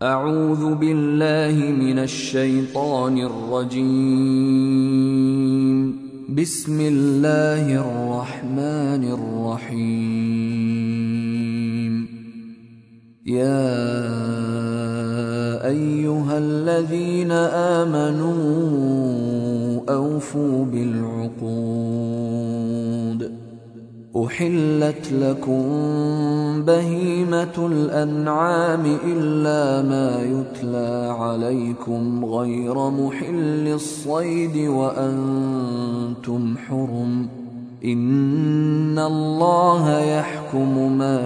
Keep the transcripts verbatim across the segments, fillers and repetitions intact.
أعوذ بالله من الشيطان الرجيم. بسم الله الرحمن الرحيم. يا أيها الذين آمنوا أوفوا بالعقود. أحلت لكم بهيمة الأنعام إلا ما يتلى عليكم غير محل الصيد وأنتم حرم، إن الله يحكم ما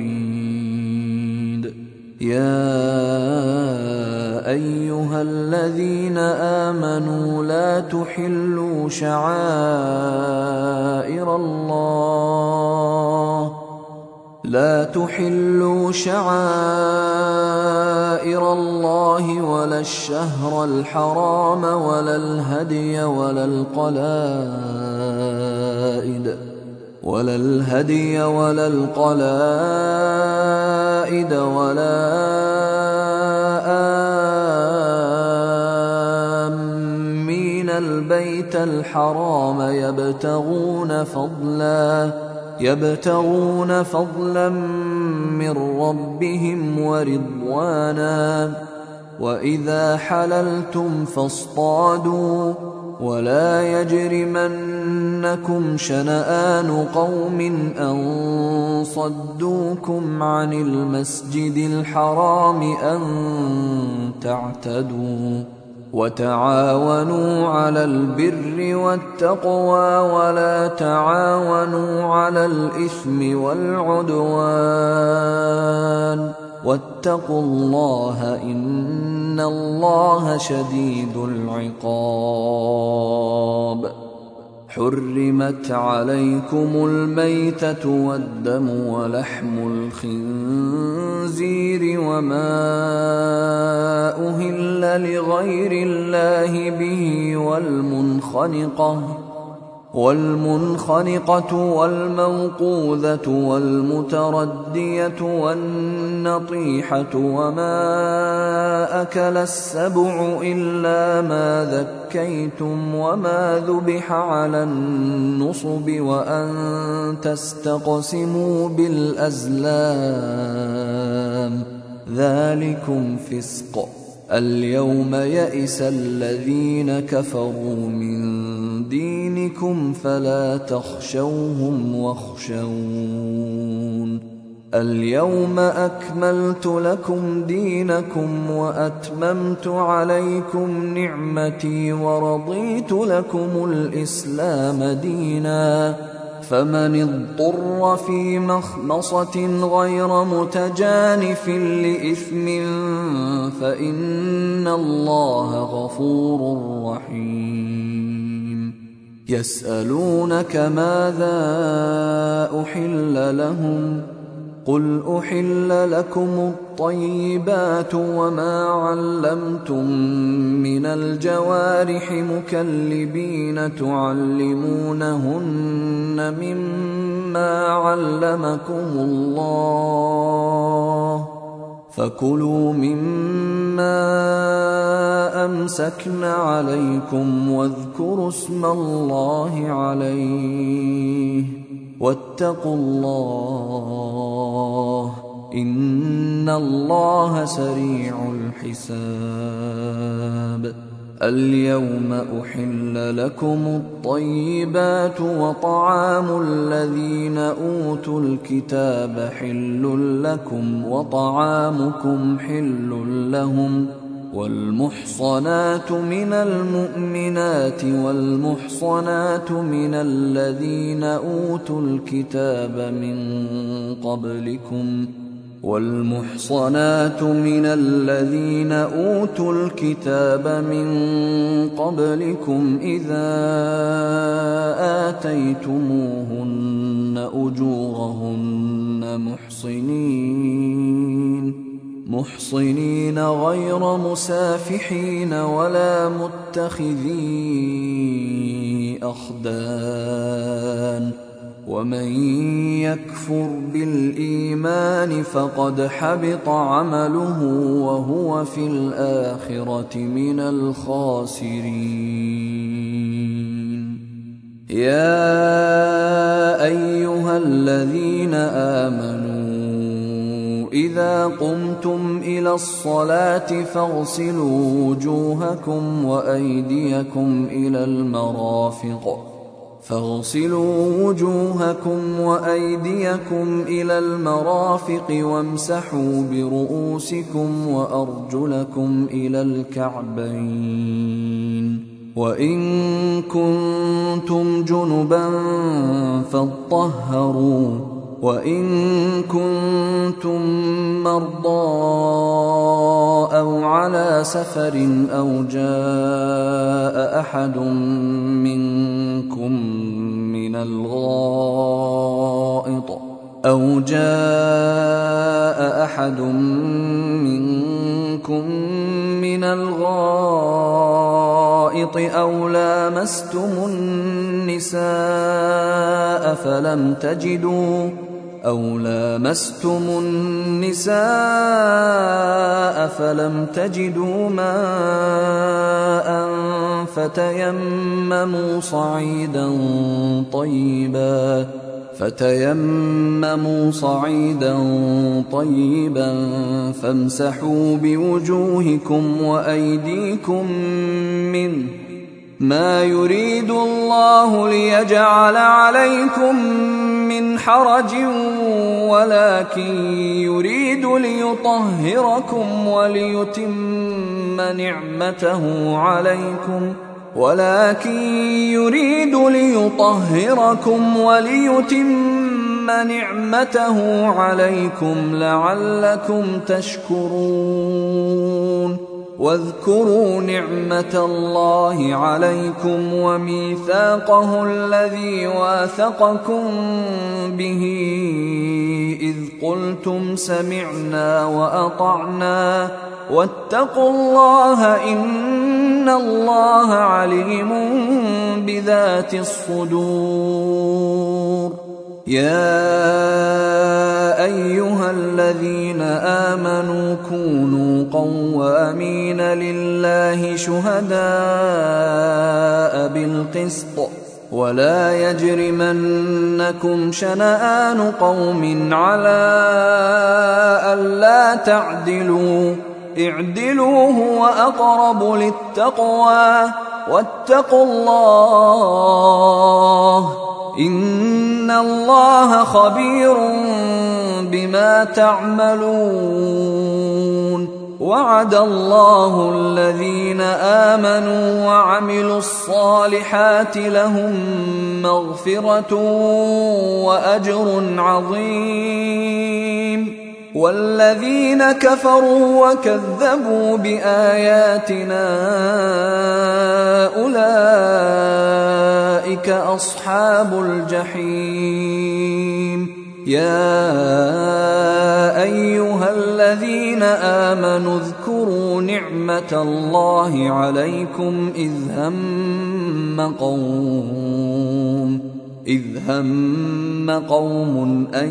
يريد. يا أيها الذين آمنوا لا تحلوا شعائر الله لا تحلوا شعائر الله ولا الشهر الحرام ولا الهدي ولا القلائد ولا الهدي ولا القلائد ولا آمين البيت الحرام يبتغون فضلا يبتغون فضلا من ربهم ورضوانا. وإذا حللتم فاصطادوا ولا يجرمنكم شنآن قوم أن صدوكم عن المسجد الحرام أن تعتدوا. وتعاونوا على البر والتقوى ولا تعاونوا على الإثم والعدوان، واتقوا الله إن الله شديد العقاب. حرمت عليكم الميتة والدم ولحم الخنزير وما أهل لغير الله به والمنخنقة والمنخنقة والموقوذة والمتردية والنطيحة وما أكل السبع إلا ما ذكيتم وما ذبح على النصب وأن تستقسموا بالأزلام، ذلكم فسق. اليوم يئس الذين كفروا من دينكم فلا تخشوهم واخشون. اليوم أكملت لكم دينكم وأتممت عليكم نعمتي ورضيت لكم الإسلام دينا. فمن اضطر في مخمصة غير متجانف لإثم فإن الله غفور رحيم. يسألونك ماذا أحل لهم؟ قل أحل لكم الطيبات وما علمتم من الجوارح مكلبين تعلمونهن مما علمكم الله، فكلوا مما أمسكن عليكم واذكروا اسم الله عليه واتقوا الله إن الله سريع الحساب. اليوم أحل لكم الطيبات وطعام الذين أوتوا الكتاب حل لكم وطعامكم حل لهم. والمحصنات من المؤمنات والمحصنات من الذين أوتوا الكتاب من قبلكم والمحصنات من الذين أوتوا الكتاب من قبلكم إذا آتيتموهن أجورهن محصنين محصنين غير مسافحين ولا متخذي أخدان ومن يكفر بالإيمان فقد حبط عمله وهو في الآخرة من الخاسرين. يا أيها الذين آمنوا إذا قمتم إلى الصلاة فاغسلوا وجوهكم وأيديكم إلى المرافق فاغسلوا وجوهكم وأيديكم إلى المرافق وامسحوا برؤوسكم وأرجلكم إلى الكعبين، وإن كنتم جنبا فاطهروا، وإن كنتم مرضى أو على سفر أو جاء أحد منكم من الغائط أو جاء أحد منكم من الغائط أو لامستم النساء فلم تجدوا أو لامستم النساء فلم تجدوا ماء فتيمموا صعيدا طيبا فتيمموا صعيدا طيبا فامسحوا بوجوهكم وأيديكم منه، ما يريد الله ليجعل عليكم من حرج ولكن يريد ليطهركم وليتم نعمته عليكم ولكن يريد ليطهركم وليتم نعمته عليكم لعلكم تشكرون. واذكروا نعمة الله عليكم وميثاقه الذي واثقكم به إذ قلتم سمعنا وأطعنا واتقوا الله إن الله عليم بذات الصدور. يا أيها الذين آمنوا كونوا قوامين لله شهداء بالقسط ولا يجرمنكم شنآن قوم على ألا تعدلوا اعدلوا هو أقرب للتقوى واتقوا الله إن الله خبير بما تعملون. وعد الله الذين آمنوا وعملوا الصالحات لهم مغفرة وأجر عظيم، والذين كفروا وكذبوا بآياتنا أولئك أصحاب الجحيم. يا أيها الذين آمنوا اذكروا نعمة الله عليكم إذ هم قوم إذ هم قوم أن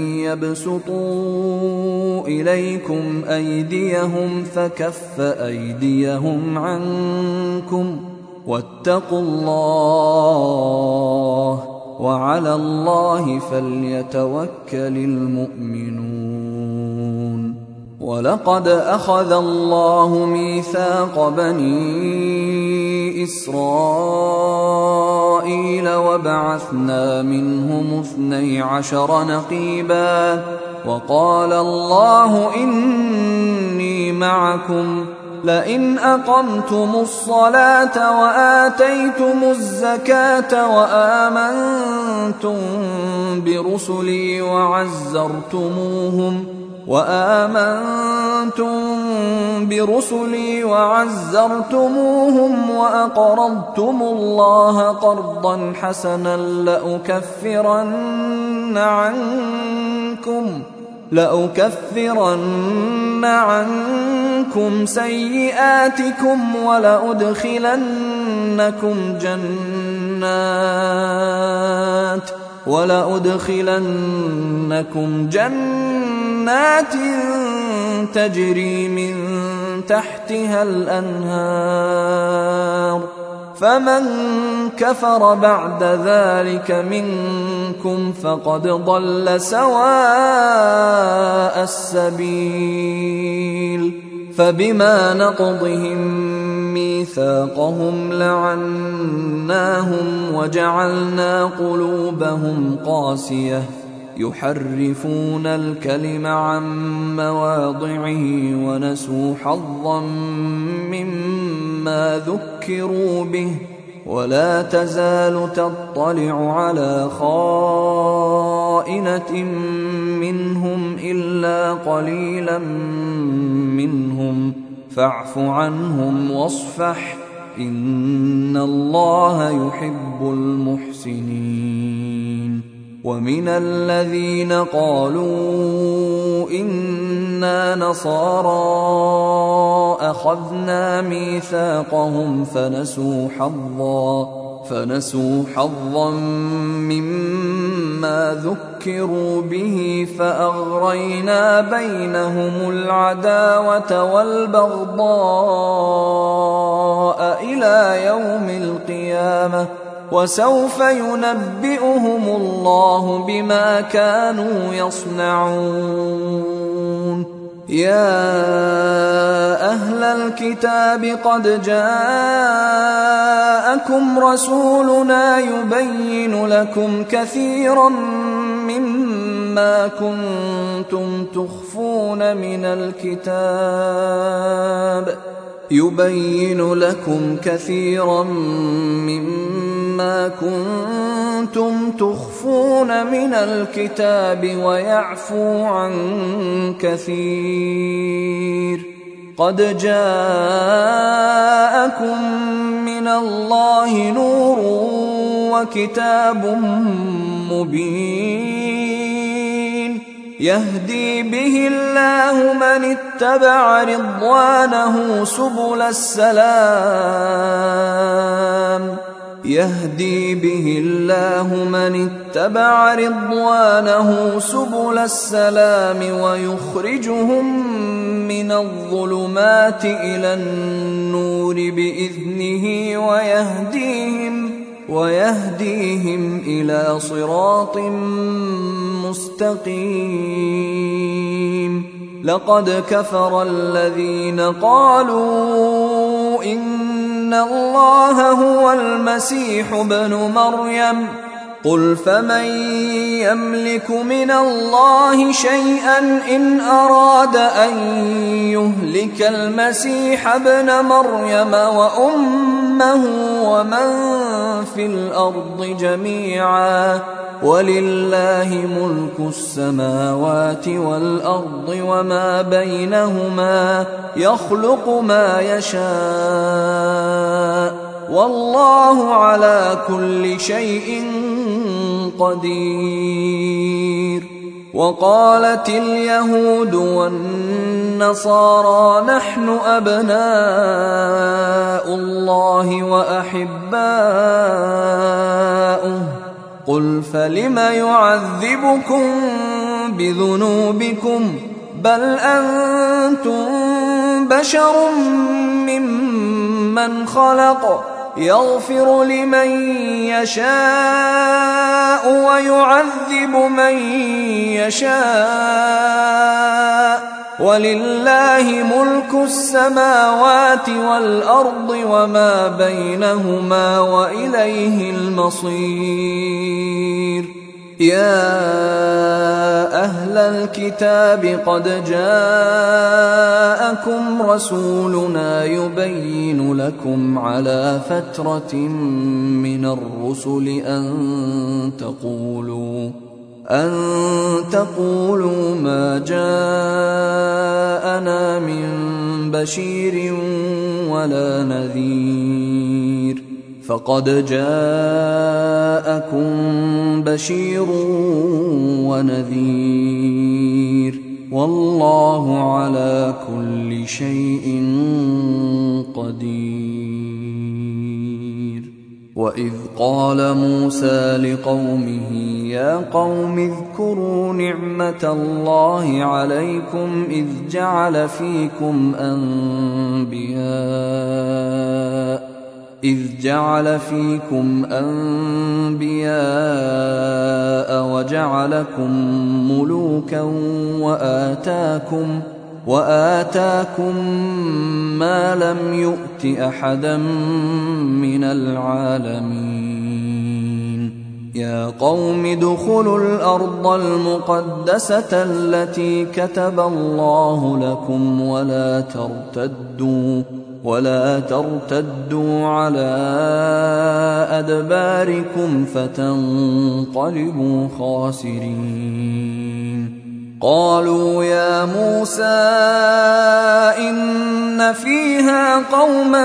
يبسطوا إليكم أيديهم فكف أيديهم عنكم واتقوا الله وعلى الله فليتوكل المؤمنون. ولقد أخذ الله ميثاق بني إسرائيل وبعثنا منهم اثني عشر نقيبا وقال الله إني معكم لئن أقمتم الصلاة وآتيتم الزكاة وآمنتم برسلي وعزرتموهم وآمنتم برسلي وعزرتموهم وأقرضتم الله قرضا حسنا لأكفرن عنكم لأكفرن عنكم سيئاتكم ولأدخلنكم جنات ولأدخلنكم جنات تجري من تحتها الأنهار فمن كفر بعد ذلك منكم فقد ضل سواء السبيل. فبما نقضهم ميثاقهم لعناهم وجعلنا قلوبهم قاسية يحرفون الكلم عن مواضعه ونسوا حظا مما ذكروا به ولا تزال تطلع على خائنة منهم إلا قليلا منهم فاعف عنهم واصفح إن الله يحب المحسنين. ومن الذين قالوا إنا نصارى أخذنا ميثاقهم فنسوا حظا فنسوا حظا مما ذكروا به فأغرينا بينهم العداوة والبغضاء إلى يوم القيامة وسوف ينبئهم الله بما كانوا يصنعون. يا أهل الكتاب قد جاءكم رسولنا يبين لكم كثيرا مما كنتم تخفون من الكتاب يبين لكم كثيرا مما كنتم تخفون من الكتاب ويعفو عن كثير. قد جاءكم من الله نور وكتاب مبين يهدي به الله من اتبع رضوانه سبل السلام يهدي به الله من اتبع رضوانه سبل السلام ويخرجهم من الظلمات إلى النور بإذنه ويهديهم ويهديهم إلى صراط مستقيم. لقد كفر الذين قالوا إن الله هو المسيح ابن مريم قل فمن يملك من الله شيئا إن أراد أن يهلك المسيح ابن مريم وأمه ومن في الأرض جميعا ولله ملك السماوات والأرض وما بينهما يخلق ما يشاء والله على كل شيء قدير. وقالت اليهود والنصارى نحن أبناء الله وأحباؤه قل فلم يعذبكم بذنوبكم بل أنتم بشر ممن خلق يغفر لمن يشاء ويعذب من يشاء ولله ملك السماوات والأرض وما بينهما وإليه المصير. يا أهل الكتاب قد جاءكم رسولنا يبين لكم على فترة من الرسل أن تقولوا أن تقولوا ما جاءنا من بشير ولا نذير فقد جاءكم بشير ونذير والله على كل شيء قدير. وإذ قال موسى لقومه يا قوم اذكروا نعمة الله عليكم إذ جعل فيكم أنبياء إذ جعل فيكم أنبياء وجعلكم ملوكا وآتاكم وآتاكم ما لم يؤت أحدا من العالمين يا قوم ادخلوا الأرض المقدسة التي كتب الله لكم ولا ترتدوا ولا ترتدوا على أدباركم فتنقلبوا خاسرين قالوا يا موسى إن فيها قوما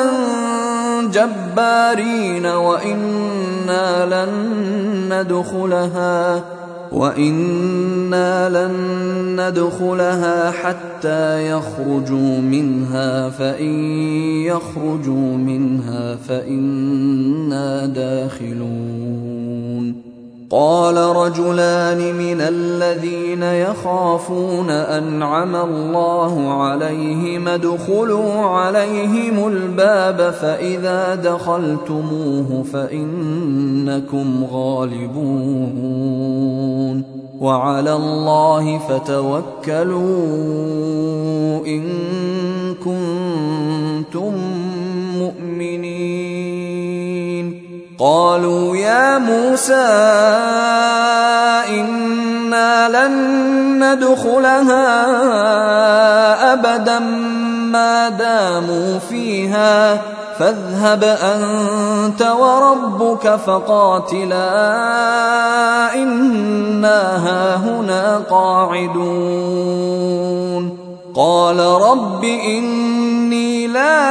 جبارين وإنا لن ندخلها وإنا لن ندخلها حتى يخرجوا منها فإن يخرجوا منها فإنا داخلون قال رجلان من الذين يخافون أنعم الله عليهم ادخلوا عليهم الباب فإذا دخلتموه فإنكم غالبون وعلى الله فتوكلوا إن كنتم مؤمنين قالوا يا موسى إنا لن ندخلها أبدا ما داموا فيها فاذهب أنت وربك فقاتلا إنا هاهنا قاعدون قال رب إني لا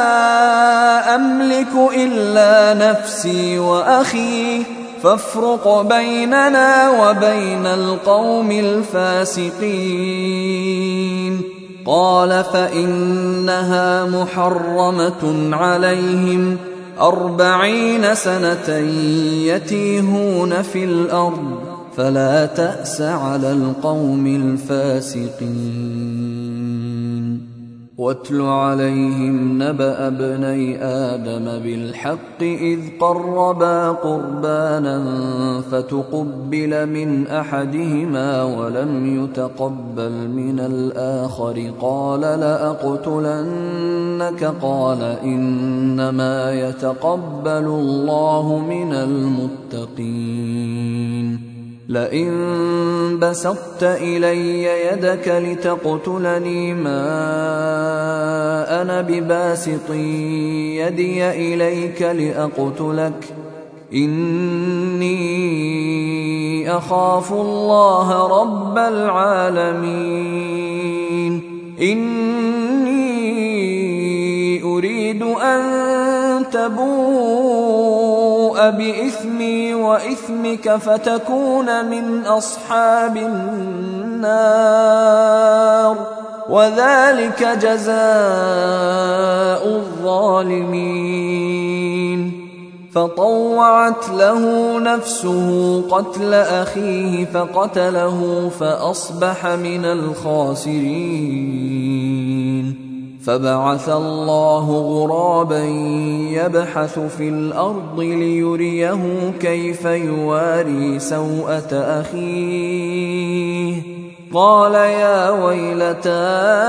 أملك إلا نفسي وأخي فافرق بيننا وبين القوم الفاسقين قال فإنها محرمة عليهم أربعين سنة يتيهون في الأرض فلا تأس على القوم الفاسقين واتل عليهم نبأ ابني آدم بالحق إذ قربا قربانا فتقبل من أحدهما ولم يتقبل من الآخر قال لأقتلنك قال إنما يتقبل الله من المتقين لئن بسطت إلي يدك لتقتلني ما أنا بباسط يدي إليك لأقتلك إني أخاف الله رب العالمين إني أريد أن تبوء بإثمي وإثمك فتكون من أصحاب النار وذلك جزاء الظالمين فطوعت له نفسه قتل أخيه فقتله فأصبح من الخاسرين فبعث الله غرابا يبحث في الأرض ليريه كيف يواري سوءة أخيه قال يا ويلتى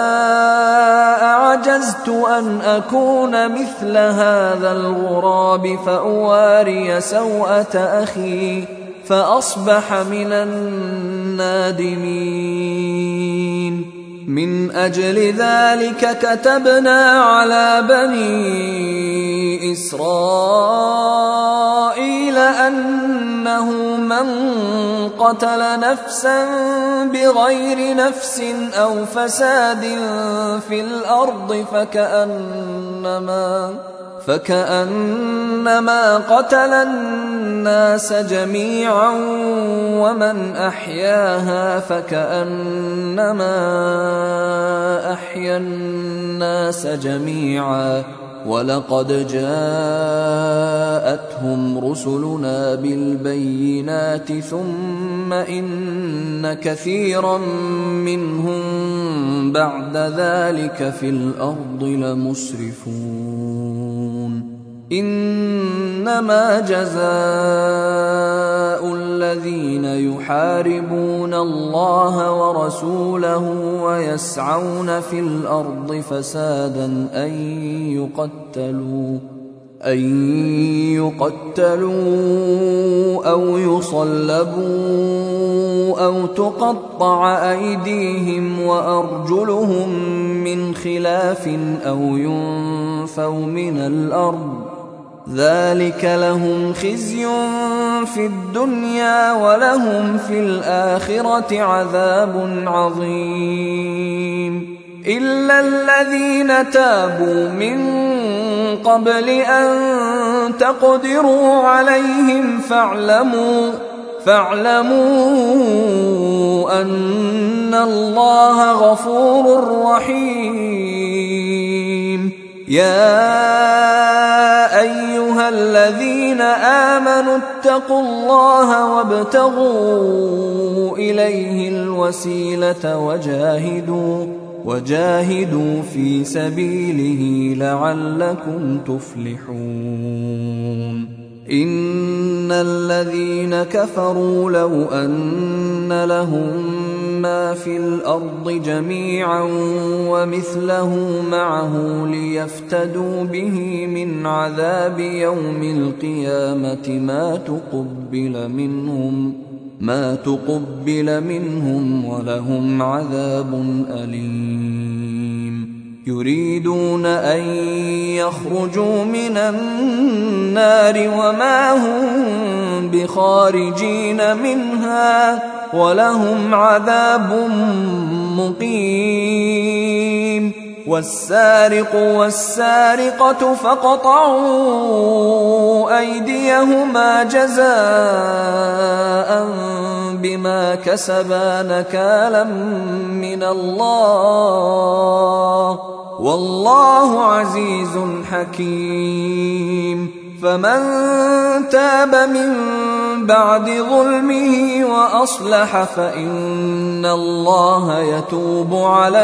أعجزت أن أكون مثل هذا الغراب فأواري سوءة أخي فأصبح من النادمين من أجل ذلك كتبنا على بني إسرائيل أنه من قتل نفسا بغير نفس أو فساد في الأرض فكأنما فكأنما قتل الناس جميعا ومن أحياها فكأنما أحيا الناس جميعا ولقد جاءتهم رسلنا بالبينات ثم إن كثيرا منهم بعد ذلك في الأرض لمسرفون إنما جزاء الذين يحاربون الله ورسوله ويسعون في الأرض فسادا أن يقتلوا أن يقتلوا أو يصلبوا أو تقطع أيديهم وأرجلهم من خلاف أو ينفوا من الأرض ذلك لهم خزي في الدنيا ولهم في الآخرة عذاب عظيم إلا الذين تابوا من قبل أن تقدروا عليهم فاعلموا فاعلموا أن الله غفور رحيم يا أيها الذين آمنوا اتقوا الله وابتغوا إليه الوسيلة وجاهدوا وجاهدوا في سبيله لعلكم تفلحون إن الذين كفروا لو أن لهم ما في الأرض جميعا ومثله معه ليفتدوا به من عذاب يوم القيامة ما تقبل منهم ما تقبل منهم ولهم عذاب أليم يريدون أن يخرجوا من النار وما هم بخارجين منها ولهم عذاب مقيم والسارق والسارقة فاقطعوا أيديهما جزاء بما كسبا نكالا من الله والله عزيز حكيم فمن تاب من بعد ظلمه وأصلح فإن الله يتوب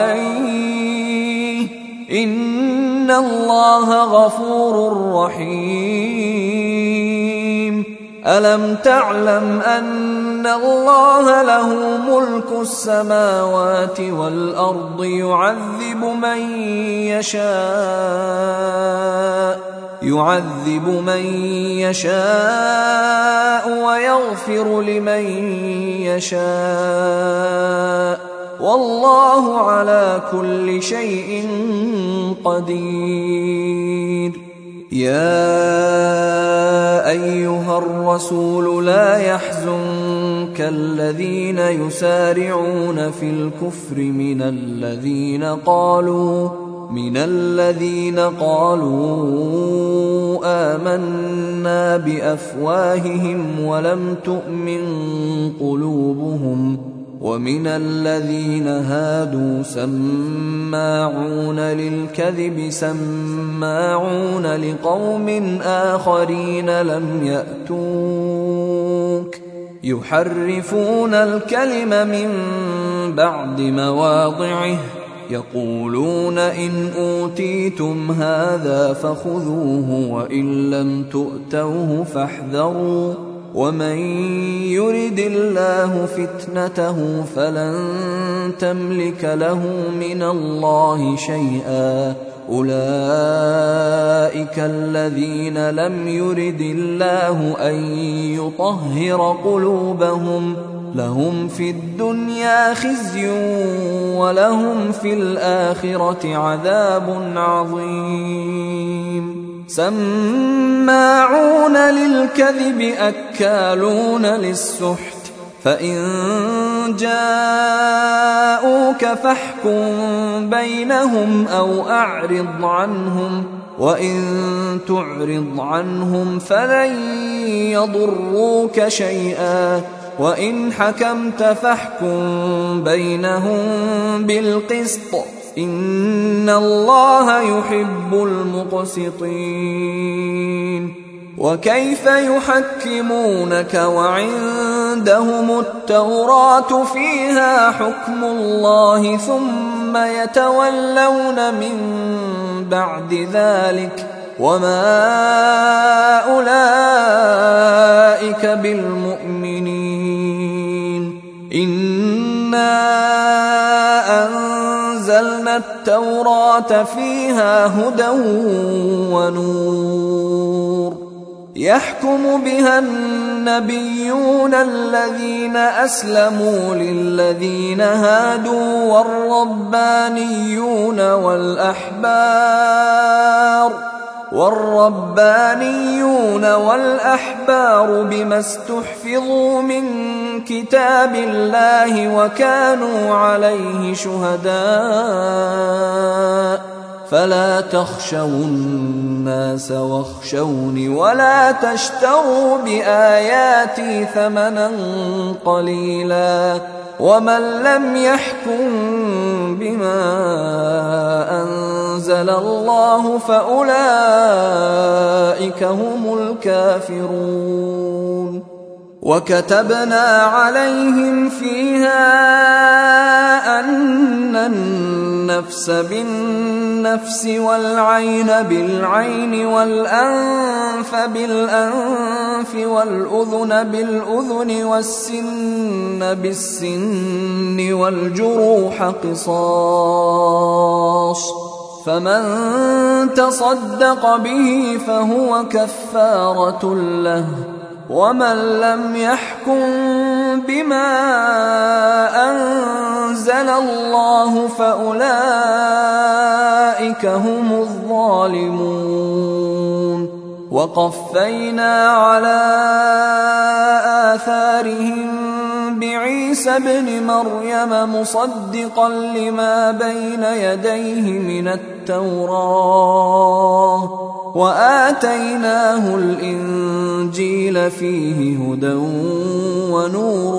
عليه إن الله غفور رحيم ألم تعلم أن الله له ملك السماوات والأرض يعذب من يشاء يعذب من يشاء ويغفر لمن يشاء والله على كل شيء قدير يا أيها الرسول لا يحزنك الذين يسارعون في الكفر من الذين قالوا من الذين قالوا آمنا بأفواههم ولم تؤمن قلوبهم ومن الذين هادوا سماعون للكذب سماعون لقوم آخرين لم يأتوك يحرفون الكلم من بعد مواضعه يقولون إن أوتيتم هذا فخذوه وإن لم تؤتوه فاحذروا ومن يرد الله فتنته فلن تملك له من الله شيئا أولئك الذين لم يرد الله أن يطهر قلوبهم لهم في الدنيا خزي ولهم في الآخرة عذاب عظيم سماعون للكذب أكالون للسحت فإن جاءوك فاحكم بينهم أو أعرض عنهم وإن تعرض عنهم فلن يضروك شيئا وإن حكمت فاحكم بينهم بالقسط إن الله يحب المقسطين. وكيف يحكمونك وعندهم التوراة فيها حكم الله ثم يتولون من بعد ذلك وما أولئك بالمؤمنين. إنا أنزلنا التوراة فيها هدى ونور يحكم بها النبيون الذين أسلموا للذين هادوا والربانيون والأحبار والربانيون والأحبار بما استحفظوا من كتاب الله وكانوا عليه شهداء فلا تخشوا الناس واخشوني ولا تشتروا بآياتي ثمنا قليلا ومن لم يحكم بما أنزل الله فأولئك هم الكافرون. وكتبنا عليهم فيها أن النفس بالنفس والعين بالعين والأنف بالأنف والأذن بالأذن والسن بالسن والجروح قصاص فمن تصدق به فهو كفارة له ومن لم يحكم بما أنزل الله فأولئك هم الظالمون. وقفينا على آثارهم بعيسى ابن مريم مصدقا لما بين يديه من التوراة وآتيناه الإنجيل فيه هدى ونور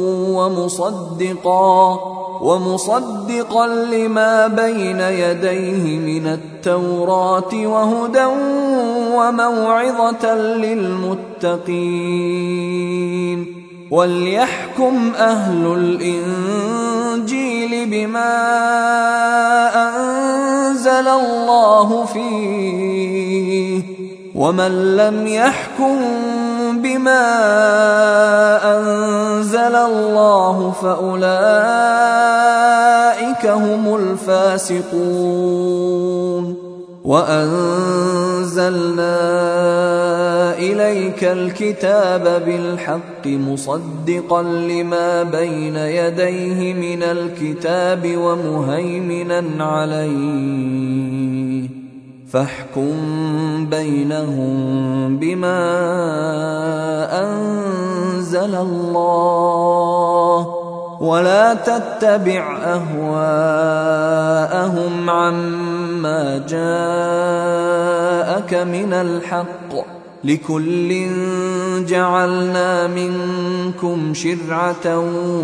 ومصدقا ومصدقا لما بين يديه من التوراة وهدى وموعظة للمتقين. وليحكم أهل الإنجيل بما أنزل الله فيه ومن لم يحكم بما أنزل الله فأولئك هم الفاسقون. وأنزلنا إليك الكتاب بالحق مصدقا لما بين يديه من الكتاب ومهيمنا عليه فاحكم بينهم بما أنزل الله ولا تتبع أهواءهم عما جاءك من الحق لكل جعلنا منكم شرعة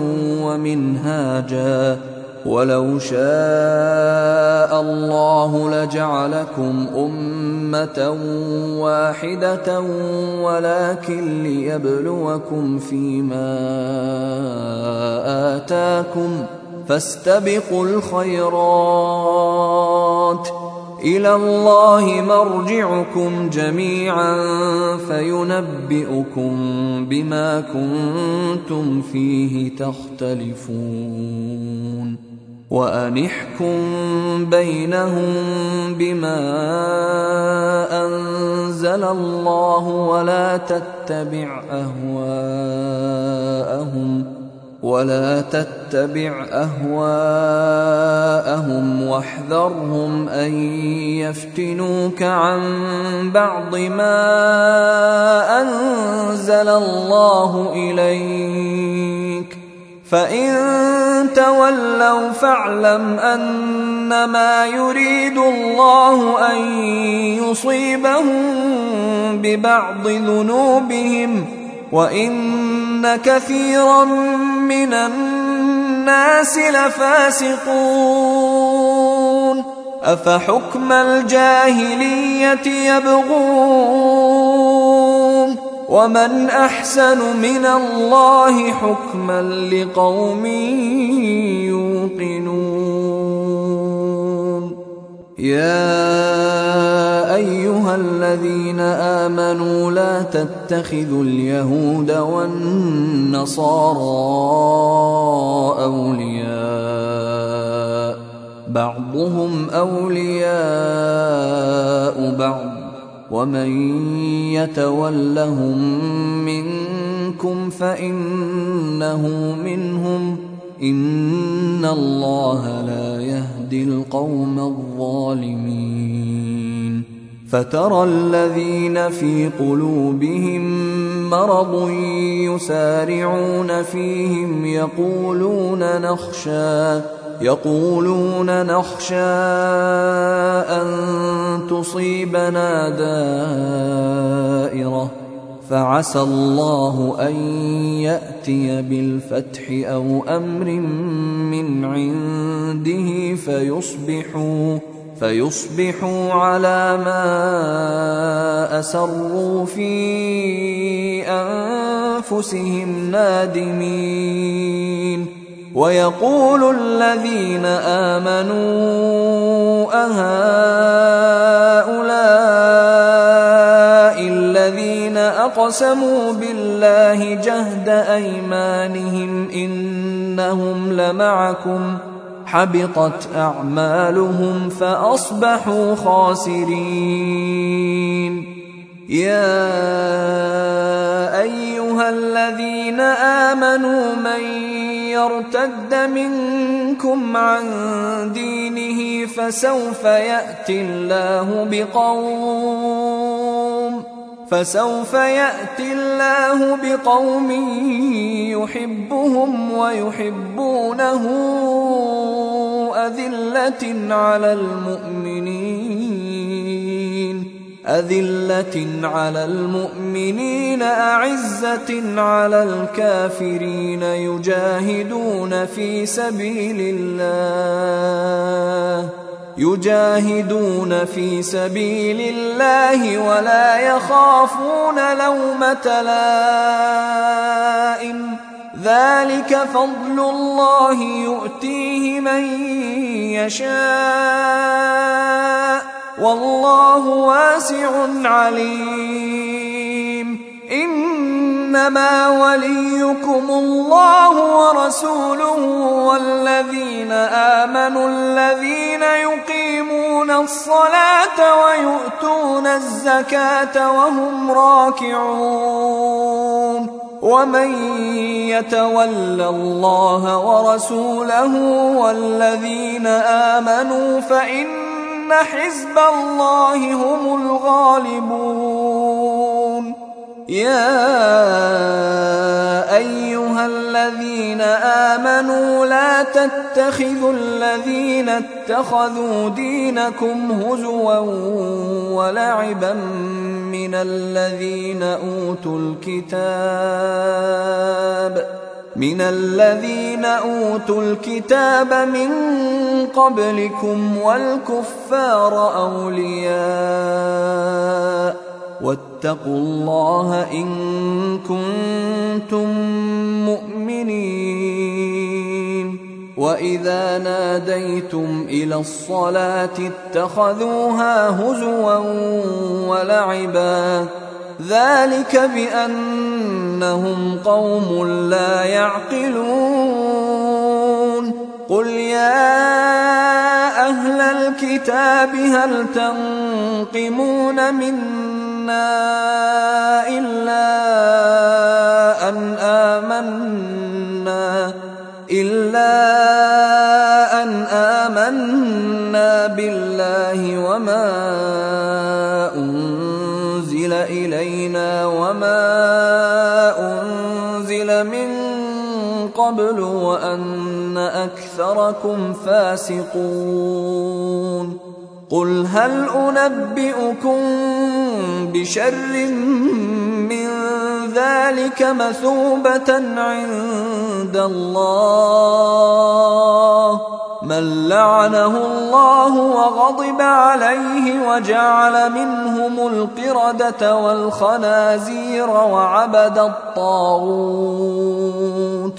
ومنهاجا ولو شاء الله لجعلكم أمة واحدة ولكن ليبلوكم فيما آتاكم فاستبقوا الخيرات إلى الله مرجعكم جميعا فينبئكم بما كنتم فيه تختلفون. وأن احكم بينهم بما أنزل الله ولا تتبع أهواءهم ولا تتبع أهواءهم واحذرهم أن يفتنوك عن بعض ما أنزل الله إليك فإن تولوا فاعلم أنما يريد الله أن يصيبهم ببعض ذنوبهم وإن كثيرا من الناس لفاسقون أفحكم الجاهلية يبغون ومن أحسن من الله حكما لقوم يوقنون يا أيها الذين آمنوا لا تتخذوا اليهود والنصارى أولياء بعضهم أولياء بعض ومن يتولهم منكم فإنه منهم إن الله لا يهدي القوم الظالمين فترى الذين في قلوبهم مرض يسارعون فيهم يقولون نخشى يقولون نخشى أن تصيبنا دائرة فعسى الله أن يأتي بالفتح أو أمر من عنده فيصبحوا فيصبحوا على ما أسروا في أنفسهم نادمين ويقول الذين آمنوا أهؤلاء الذين أقسموا بالله جهد أيمانهم إنهم لمعكم حبطت أعمالهم فأصبحوا خاسرين يا أيها الذين آمنوا من يرتد منكم عن دينه فسوف يأتي الله بقوم فسوف يأتي الله بقوم يحبهم ويحبونه أذلة على المؤمنين أذلة على المؤمنين أعزة على الكافرين يجاهدون في سبيل الله يجاهدون في سبيل الله ولا يخافون لومة لائم ذلك فضل الله يؤتيه من يشاء والله واسع عليم إنما وليكم الله ورسوله والذين آمنوا الذين يقيمون الصلاة ويؤتون الزكاة وهم راكعون ومن يتول الله ورسوله والذين آمنوا فإن حزب الله هم الغالبون يا أيها الذين آمنوا لا تتخذوا الذين اتخذوا دينكم هزوا ولعبا من الذين أوتوا الكتاب من الذين أوتوا الكتاب من قبلكم والكفار أولياء واتقوا الله إن كنتم مؤمنين وإذا ناديتم إلى الصلاة اتخذوها هزوا ولعبا ذلك بأنهم قوم لا يعقلون قل يا أهل الكتاب هل تنقمون منا إلا أن آمنا إلا أن آمنا بالله وما أنزل إلينا وما أنزل من قبل وأن أكثركم فاسقون قل هل أنبئكم بشر من ذلك مثوبة عند الله من لعنه الله وغضب عليه وجعل منهم القردة والخنازير وعبد الطاغوت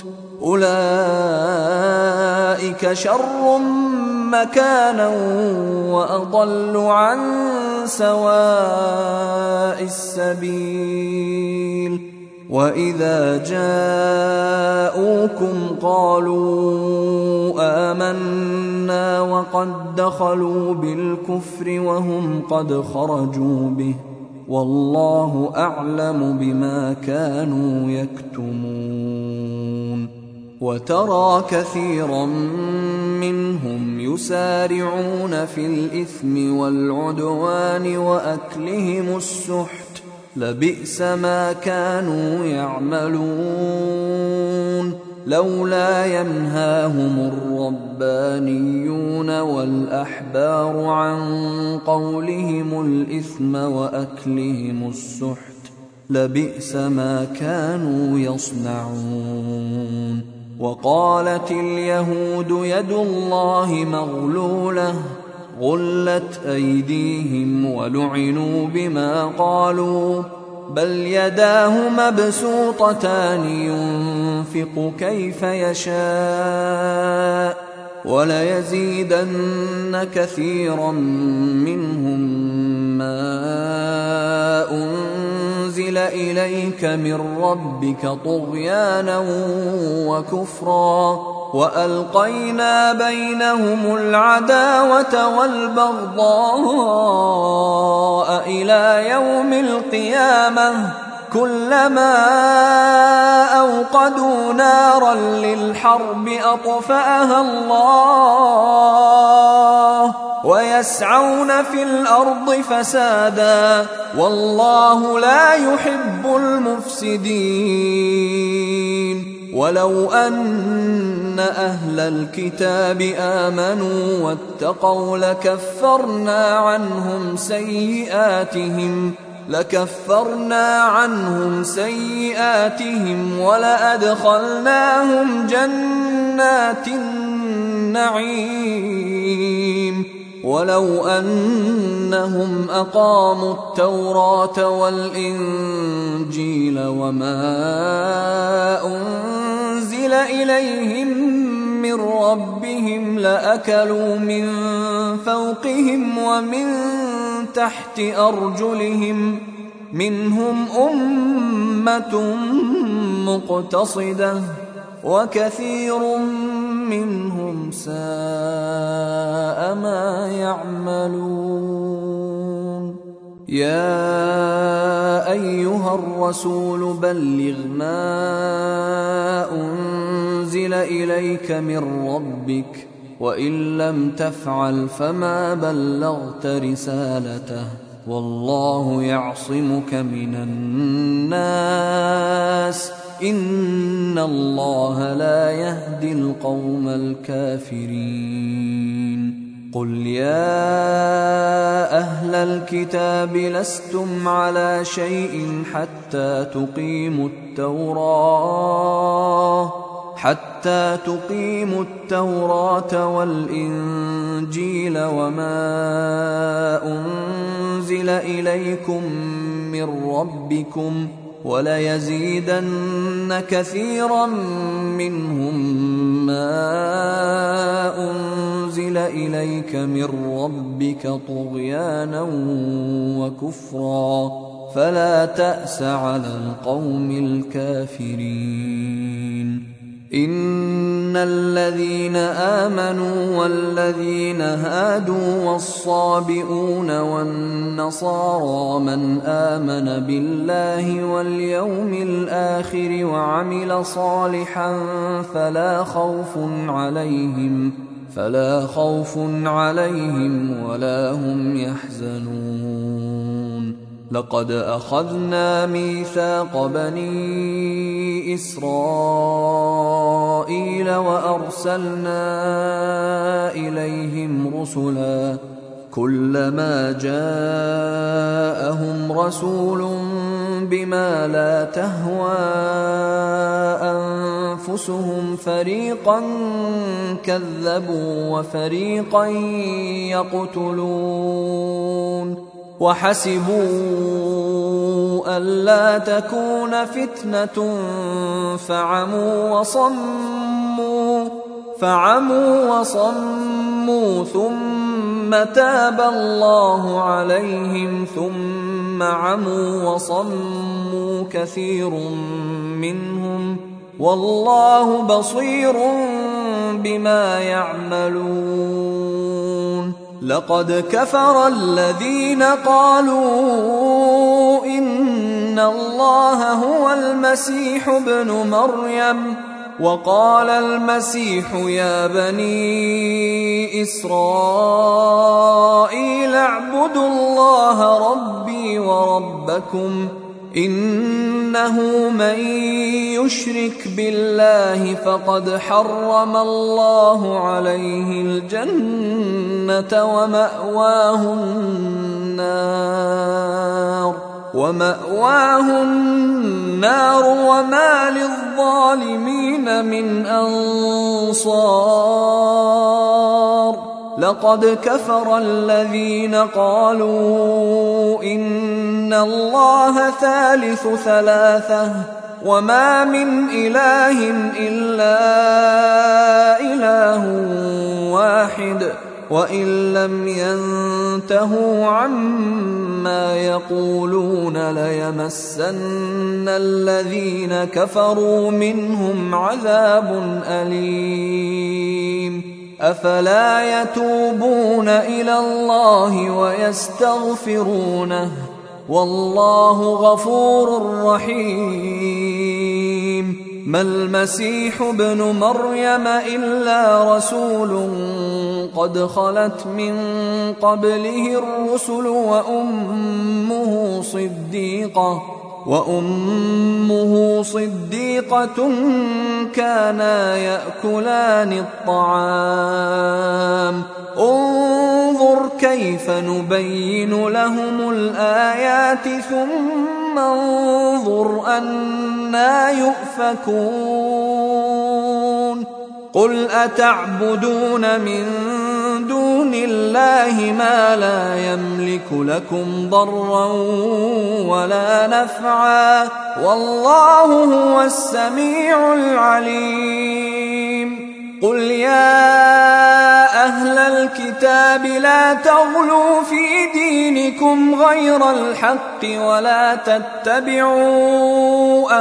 أولئك شر مكانا وأضل عن سواء السبيل وإذا جاءوكم قالوا آمنا وقد دخلوا بالكفر وهم قد خرجوا به والله أعلم بما كانوا يكتمون وترى كثيرا منهم يسارعون في الإثم والعدوان وأكلهم السحت لبئس ما كانوا يعملون لولا ينهاهم الربانيون والأحبار عن قولهم الإثم وأكلهم السحت لبئس ما كانوا يصنعون وقالت اليهود يد الله مغلولة غلت أيديهم ولعنوا بما قالوا بل يداه مبسوطتان ينفق كيف يشاء وليزيدن كثيرا منهم ما أنزل إليك من ربك طغيانا وكفرا وألقينا بينهم العداوة والبغضاء إلى يوم القيامة كلما أوقدوا نارا للحرب أطفأها الله ويسعون في الأرض فسادا والله لا يحب المفسدين ولو أن أهل الكتاب آمنوا واتقوا لكفرنا عنهم سيئاتهم لكفرنا عنهم سيئاتهم ولأدخلناهم جنات النعيم ولو أنهم أقاموا التوراة والإنجيل وما أنزل إليهم من ربهم لأكلوا من فوقهم ومن تحت أرجلهم منهم أمة مقتصدة وكثير منهم ساء ما يعملون يا أيها الرسول بلغ ما أنزل إليك من ربك وإن لم تفعل فما بلغت رسالته والله يعصمك من الناس إن الله لا يهدي القوم الكافرين قل يا أهل الكتاب لستم على شيء حتى تقيموا التوراة حتى تقيموا التوراة والإنجيل وما أنزل إليكم من ربكم وليزيدن كثيرا منهم ما أنزل إليك من ربك طغيانا وكفرا فلا تأس على القوم الكافرين إن الذين آمنوا والذين هادوا والصابئون والنصارى من آمن بالله واليوم الآخر وعمل صالحا فلا خوف عليهم فلا خوف عليهم ولا هم يحزنون لقد أخذنا ميثاق بني إسرائيل وأرسلنا إليهم رسلا كلما جاءهم رسول بما لا تهوى أنفسهم فريقا كذبوا وفريقا يقتلون وحسبوا ألا تكون فتنة فعموا وصموا فعموا وصموا ثم تاب الله عليهم ثم عموا وصموا كثير منهم والله بصير بما يعملون لقد كفر الذين قالوا إن الله هو المسيح ابن مريم وقال المسيح يا بني إسرائيل اعبدوا الله ربي وربكم إنه من يشرك بالله فقد حرم الله عليه الجنة ومأواه النار ومأواه النار وما للظالمين من أنصار لقد كفر الذين قالوا إن الله ثالث ثلاثة وما من إله إلا إله واحد وإن لم ينتهوا عما يقولون ليمسن الذين كفروا منهم عذاب أليم أفلا يتوبون إلى الله ويستغفرونه والله غفور رحيم ما المسيح ابن مريم إلا رسول قد خلت من قبله الرسل وأمه صديقة وأمه صديقة كانا يأكلان الطعام انظر كيف نبين لهم الآيات ثم انظر أنى يؤفكون قل أتعبدون من دون الله ما لا يملك لكم ضرا ولا نفعا والله هو السميع العليم قل يا أهل الكتاب لا تغلوا في دينكم غير الحق ولا تتبعوا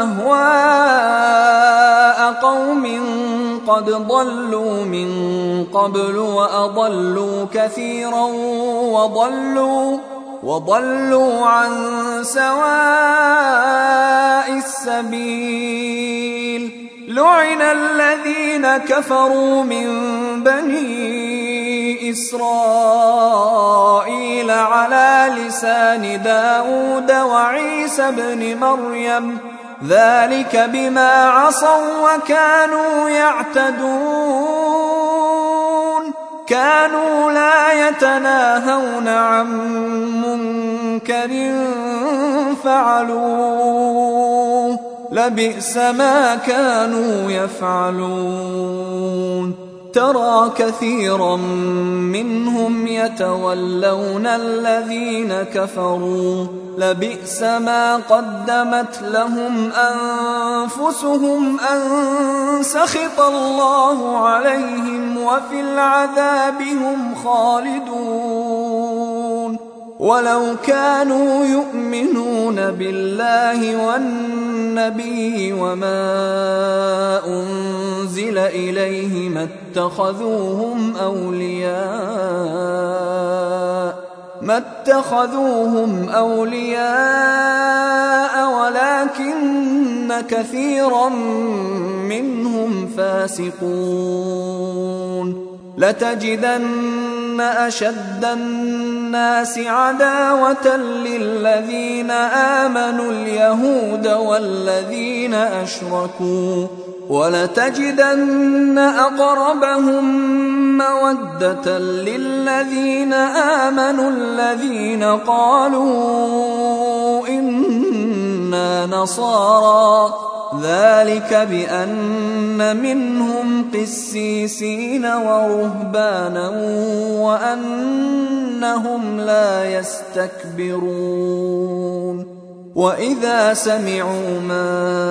أهواء قوم قد ضلوا من قبل وأضلوا كثيرا وضلوا وضلوا عن سواء السبيل لعن الذين كفروا من بني إسرائيل على لسان داود وعيسى بن مريم ذلك بما عصوا وكانوا يعتدون كانوا لا يتناهون عن منكر فعلوه لبئس ما كانوا يفعلون ترى كثيرا منهم يتولون الذين كفروا لبئس ما قدمت لهم أنفسهم أن سخط الله عليهم وفي العذاب هم خالدون ولو كانوا يؤمنون بالله والنبي وما أنزل إليه ما اتخذوهم أولياء ما اتخذوهم أولياء ولكن كثيرا منهم فاسقون لتجدن أشد الناس عداوة للذين آمنوا اليهود والذين أشركوا ولتجدن أقربهم مودة للذين آمنوا الذين قالوا إنا نصارى ذلك بأن منهم قسيسين ورهبانا وأنهم لا يستكبرون وإذا سمعوا ما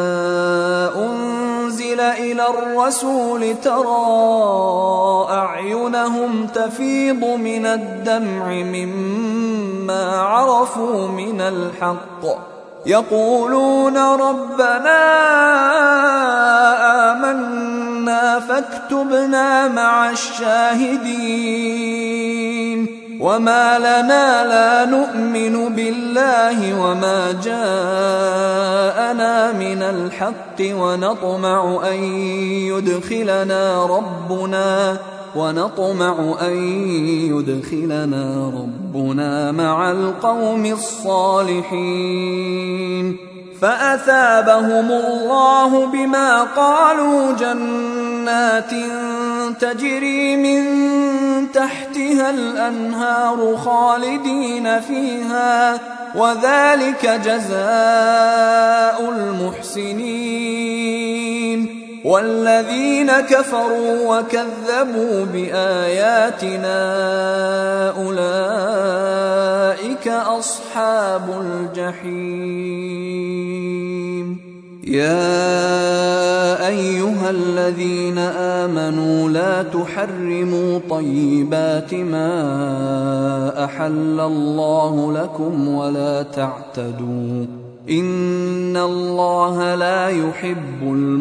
أنزل إلى الرسول ترى أعينهم تفيض من الدمع مما عرفوا من الحق يقولون ربنا آمنا فاكتبنا مع الشاهدين وما لنا لا نؤمن بالله وما جاءنا من الحق ونطمع أن يدخلنا ربنا ونطمع أن يدخلنا ربنا مع القوم الصالحين فأثابهم الله بما قالوا جنات تجري من تحتها الأنهار خالدين فيها وذلك جزاء المحسنين والذين كفروا وكذبوا بآياتنا أولئك أصحاب الجحيم يا أيها الذين آمنوا لا تحرموا طيبات ما أحل الله لكم ولا تعتدوا إن الله لا يحب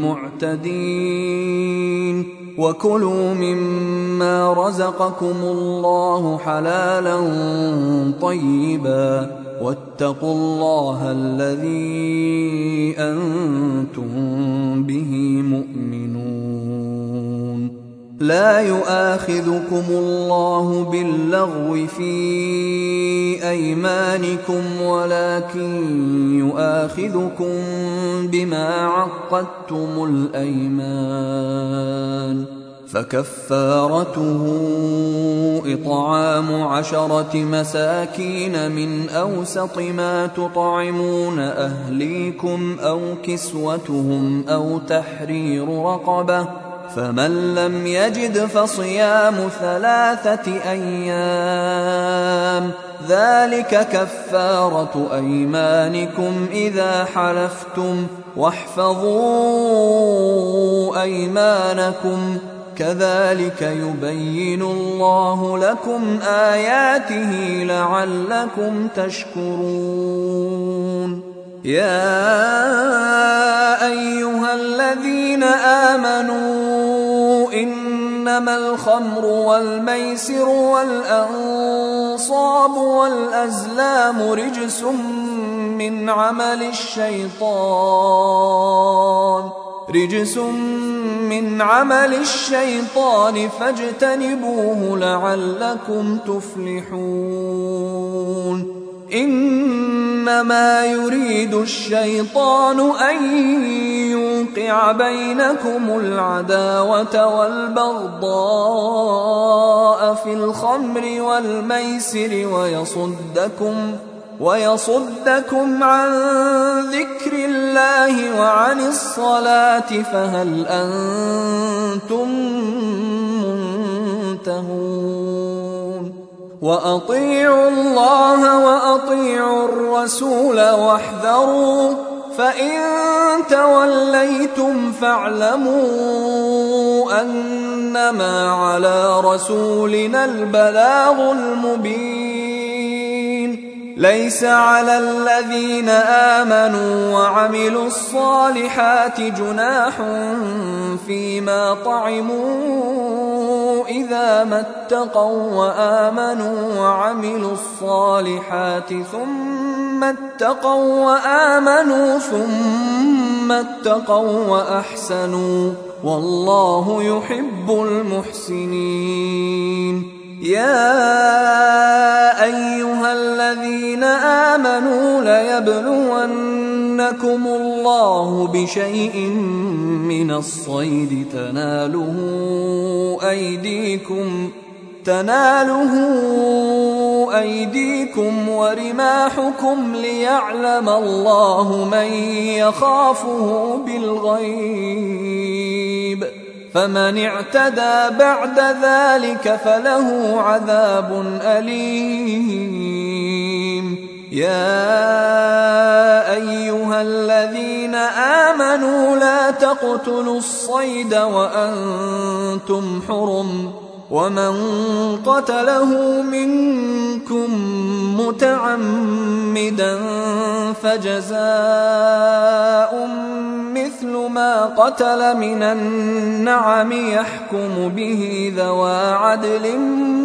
المعتدين وكلوا مما رزقكم الله حلالا طيبا واتقوا الله الذي أنتم به مؤمنون لا يؤاخذكم الله باللغو في أيمانكم ولكن يؤاخذكم بما عقدتم الأيمان فكفارته إطعام عشرة مساكين من أوسط ما تطعمون أهليكم أو كسوتهم أو تحرير رقبة فمن لم يجد فصيام ثلاثة أيام ذلك كفارة أيمانكم إذا حلفتم واحفظوا أيمانكم كذلك يبين الله لكم آياته لعلكم تشكرون يا أيها الذين آمنوا إنما الخمر والميسر والأنصاب والأزلام رجس من عمل الشيطان رجس من عمل الشيطان فاجتنبوه لعلكم تفلحون إنما يريد الشيطان أن يوقع بينكم العداوة والبغضاء في الخمر والميسر ويصدكم ويصدكم عن ذكر الله وعن الصلاة فهل أنتم منتهون وأطيعوا الله وأطيعوا الرسول واحذروا فإن توليتم فاعلموا أنما على رسولنا البلاغ المبين ليس على الذين آمنوا وعملوا الصالحات جناح فيما طعموا إذا ما اتقوا وآمنوا وعملوا الصالحات ثم اتقوا وآمنوا ثم اتقوا وأحسنوا والله يحب المحسنين يا أيها الذين آمنوا ليبلونكم الله بشيء من الصيد تناله أيديكم تناله أيديكم ورماحكم ليعلم الله من يخافه بالغيب، فمن اعتدى بعد ذلك فله عذاب أليم. يا أيها الذين آمنوا لا تقتلوا الصيد وأنتم حرم، ومن قتله منكم متعمدا فجزاء مثل ما قتل من النعم يحكم به ذوى عدل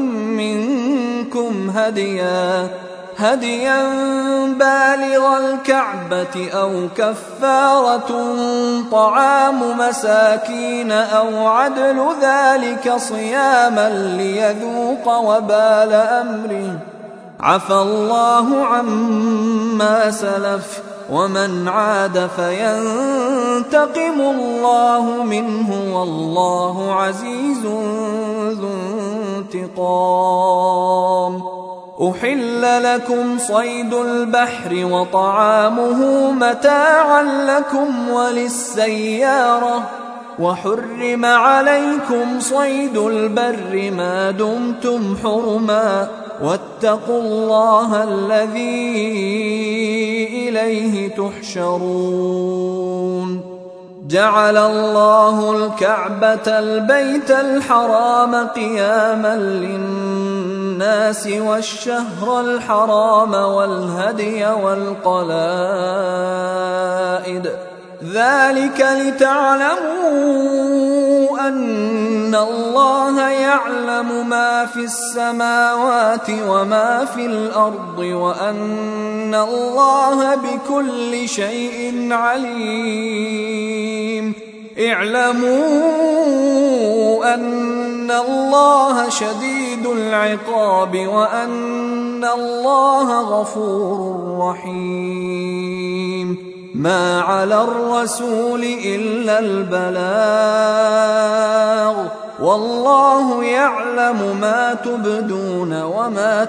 منكم هديا هديا بالغ الكعبة أو كفارة طعام مساكين أو عدل ذلك صياما ليذوق وبال أمره، عفى الله عما سلف، ومن عاد فينتقم الله منه والله عزيز ذو انتقام. أحل لكم صيد البحر وطعامه متاعا لكم وللسيارة، وحرم عليكم صيد البر ما دمتم حرما، واتقوا الله الذي إليه تحشرون. جعل الله الكعبة البيت الحرام قياما للناس والشهر الحرام والهدي والقلائد، ذلك لتعلموا أن الله يعلم ما في السماوات وما في الأرض، وأن الله بكل شيء عليم. اعلموا أن الله شديد العقاب وأن الله غفور رحيم. ما على الرسول إلا البلاغ، والله يعلم ما تبدون وما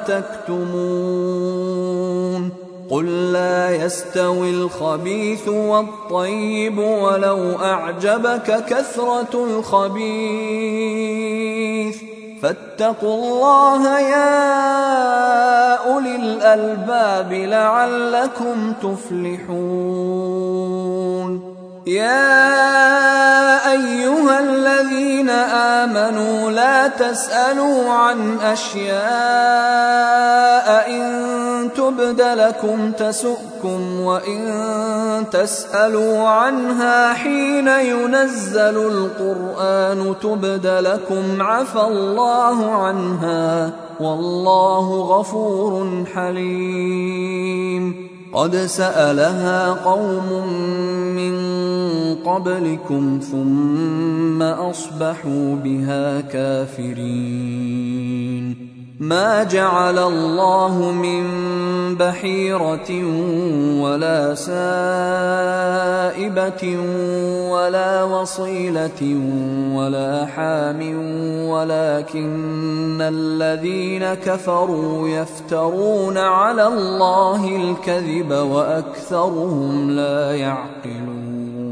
تكتمون. قل لا يستوي الخبيث والطيب ولو أعجبك كثرة الخبيث، فاتقوا الله يا أولي الألباب لعلكم تفلحون. يا أيها الذين آمنوا لا تسألوا عن أشياء إن تبد لكم تسؤكم، وإن تسألوا عنها حين ينزل القرآن تبد لكم عفى الله عنها، والله غفور حليم. قد سألها قوم من قبلكم ثم أصبحوا بها كافرين. ما جعل الله من بحيرة ولا سائبة ولا وصيلة ولا حام، ولكن الذين كفروا يفترون على الله الكذب وأكثرهم لا يعقلون.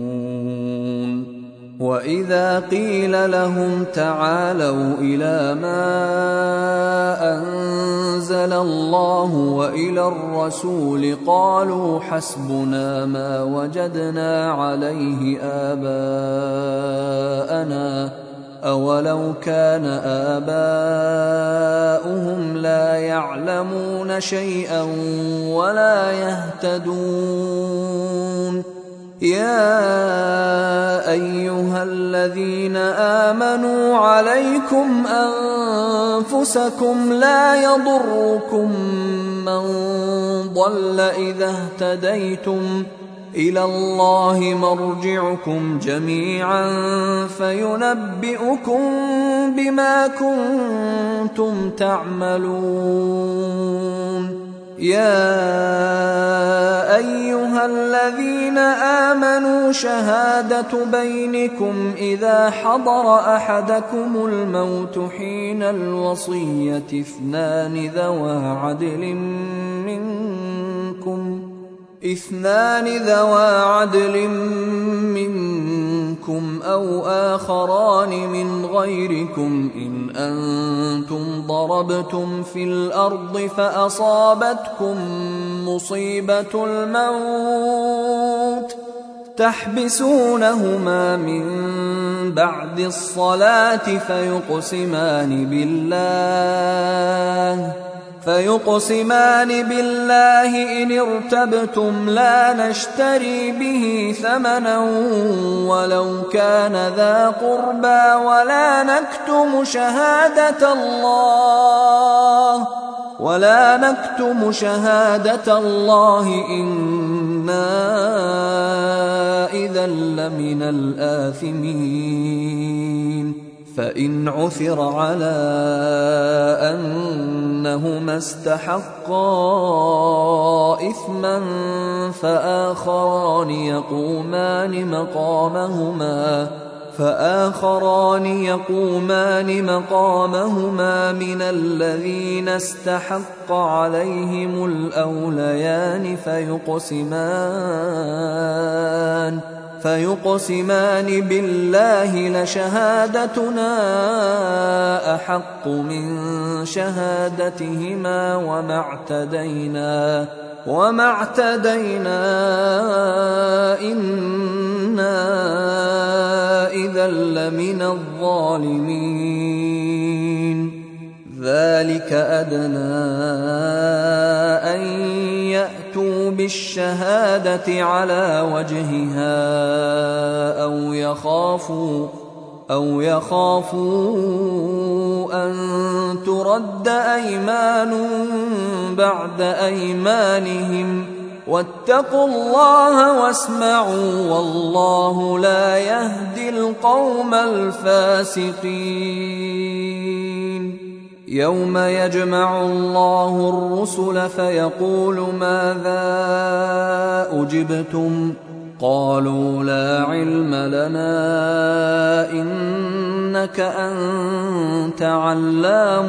وإذا قيل لهم تعالوا إلى ما أنزل الله وإلى الرسول قالوا حسبنا ما وجدنا عليه آباءنا، أولو كان آباؤهم لا يعلمون شيئا ولا يهتدون. يا أيها الذين آمنوا عليكم أنفسكم لا يضركم من ضل إذا اهتديتم إلى الله مرجعكم جميعا فينبئكم بما كنتم تعملون. يا أيها الذين آمنوا شهادة بينكم إذا حضر أحدكم الموت حين الوصية اثنان ذوى عدل منكم اثنان ذوى عدل منكم أو آخران من غيركم إن أنتم ضربتم في الأرض فأصابتكم مصيبة الموت تحبسونهما من بعد الصلاة فيقسمان بالله فيقسمان بالله إن ارتبتم لا نشتري به ثمنا ولو كان ذا قربى ولا نكتم شهادة الله ولا نكتم شهادة الله إنا إذا لمن الآثمين. فإن عثر على أنهما استحقا إثما فآخران يقومان مقامهما فآخران يقومان مقامهما من الذين استحق عليهم الأوليان فيقسمان فيقسمان بالله لشهادتنا أحق من شهادتهما وما اعتدينا وما اعتدينا إنا إذا لمن الظالمين. ذلك أدنى أن يأتوا بالشهادة على وجهها أو يخافوا أو يخافوا أن ترد أيمان بعد أيمانهم واتقوا الله واسمعوا والله لا يهدي القوم الفاسقين. يوم يجمع الله الرسل فيقول ماذا أجبتم قالوا لا علم لنا إنك أنت علام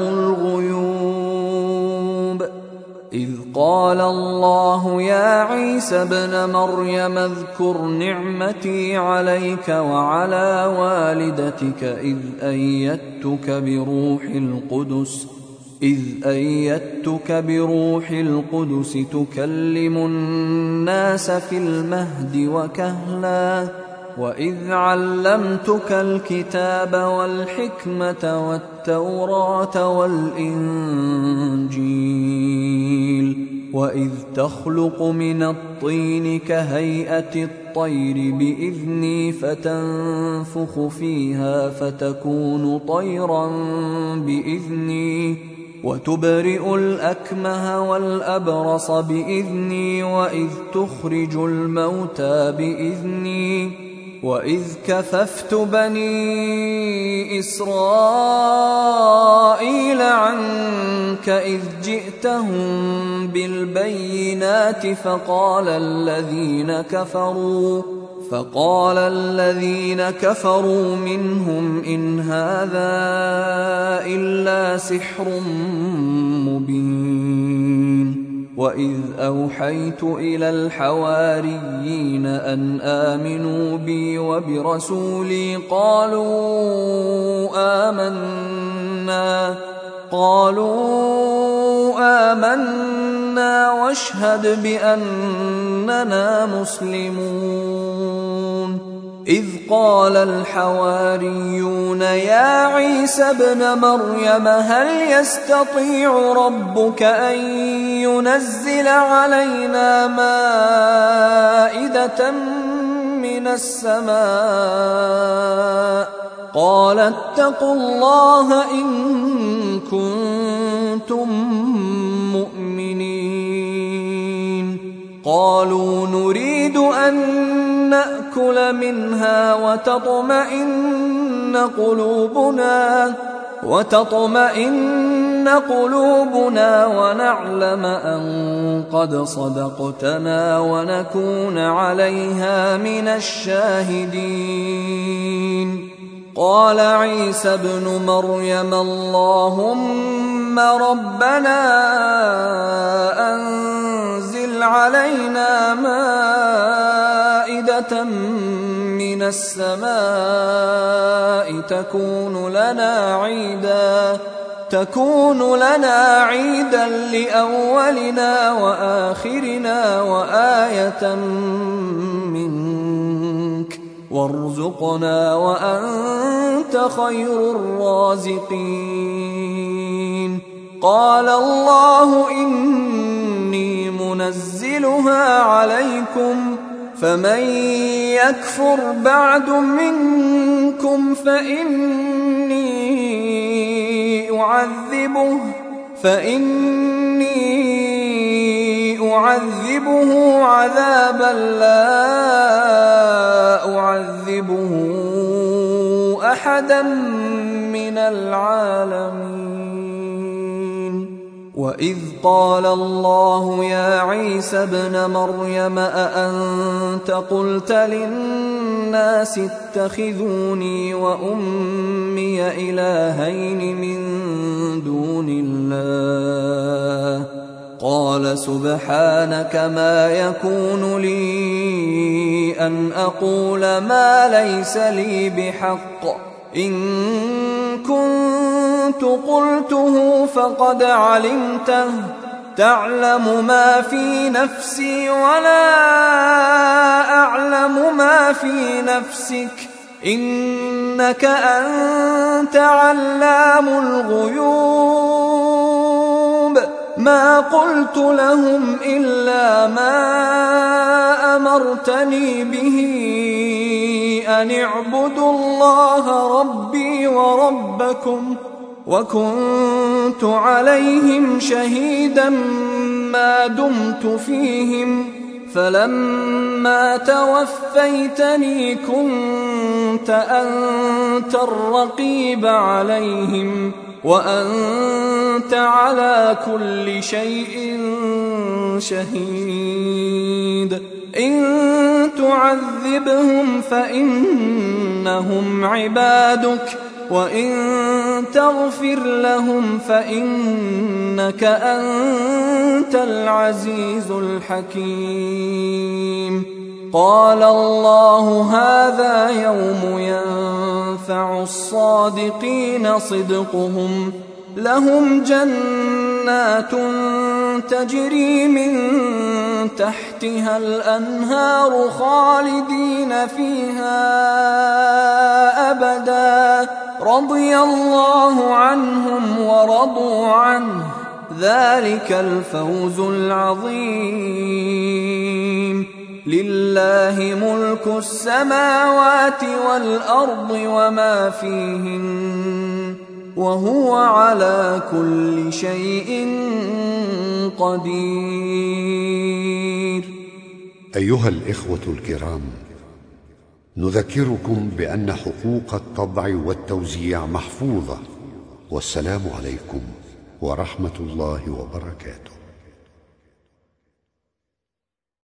الغيوب. إذ قال الله يا عيسى ابن مريم اذكر نعمتي عليك وعلى والدتك إذ أيدتك بروح القدس إذ أيدتك بروح القدس تكلم الناس في المهد وكهلا وإذ علمتك الكتاب والحكمة والتوراة والإنجيل وإذ تخلق من الطين كهيئة الطير بإذني فتنفخ فيها فتكون طيرا بإذني وتبرئ الأكمه والأبرص بإذني وإذ تخرج الموتى بإذني وإذ كففت بني إسرائيل عنك إذ جئتهم بالبينات فقال الذين كفروا فقال الذين كفروا منهم إن هذا إلا سحر مبين. وإذ أوحيت إلى الحواريين أن آمنوا بي وبرسولي قالوا آمنا قالوا آمنا واشهد بأننا مسلمون. إذ قال الحواريون يا عيسى ابن مريم هل يستطيع ربك أن ينزل علينا مائدة من السماء قال اتقوا الله إن كنتم مؤمنين. قالوا نريد نريد أن نأكل منها وتطمئن قلوبنا وتطمئن قلوبنا ونعلم أن قد صدقتنا ونكون عليها من الشاهدين. قال عيسى ابن مريم اللهم ربنا أنزل علينا مائدة من السماء تكون لنا عيدا تكون لنا عيدا لأولنا وآخرنا وآية منك وارزقنا وأنت خير الرازقين. قال الله إني منزلها عليكم فمن يكفر بعد منكم فإني أعذبه فإني أعذبه عذابا لا أعذبه أحدا من العالمين. وإذ قال الله يا عيسى ابن مريم أأنت قلت للناس اتخذوني وأمي إلهين من دون الله قال سبحانك ما يكون لي أن أقول ما ليس لي بحق إن كنت قلته فقد علمته تعلم ما في نفسي ولا أعلم ما في نفسك إنك أنت علام الغيوب. ما قلت لهم إلا ما أمرتني به أن اعبدوا الله ربي وربكم وكنت عليهم شهيدا ما دمت فيهم فلما توفيتني كنت أنت الرقيب عليهم وأنت على كل شيء شهيد. إن تعذبهم فإنهم عبادك وإن تغفر لهم فإنك أنت العزيز الحكيم. قال الله هذا يوم ينفع الصادقين صدقهم لهم جنات تجري من تحتها الأنهار خالدين فيها أبدا رضي الله عنهم ورضوا عنه ذلك الفوز العظيم. لله ملك السماوات والأرض وما فيهن وهو على كل شيء قدير. أيها الإخوة الكرام، نذكركم بأن حقوق الطبع والتوزيع محفوظة. والسلام عليكم ورحمة الله وبركاته.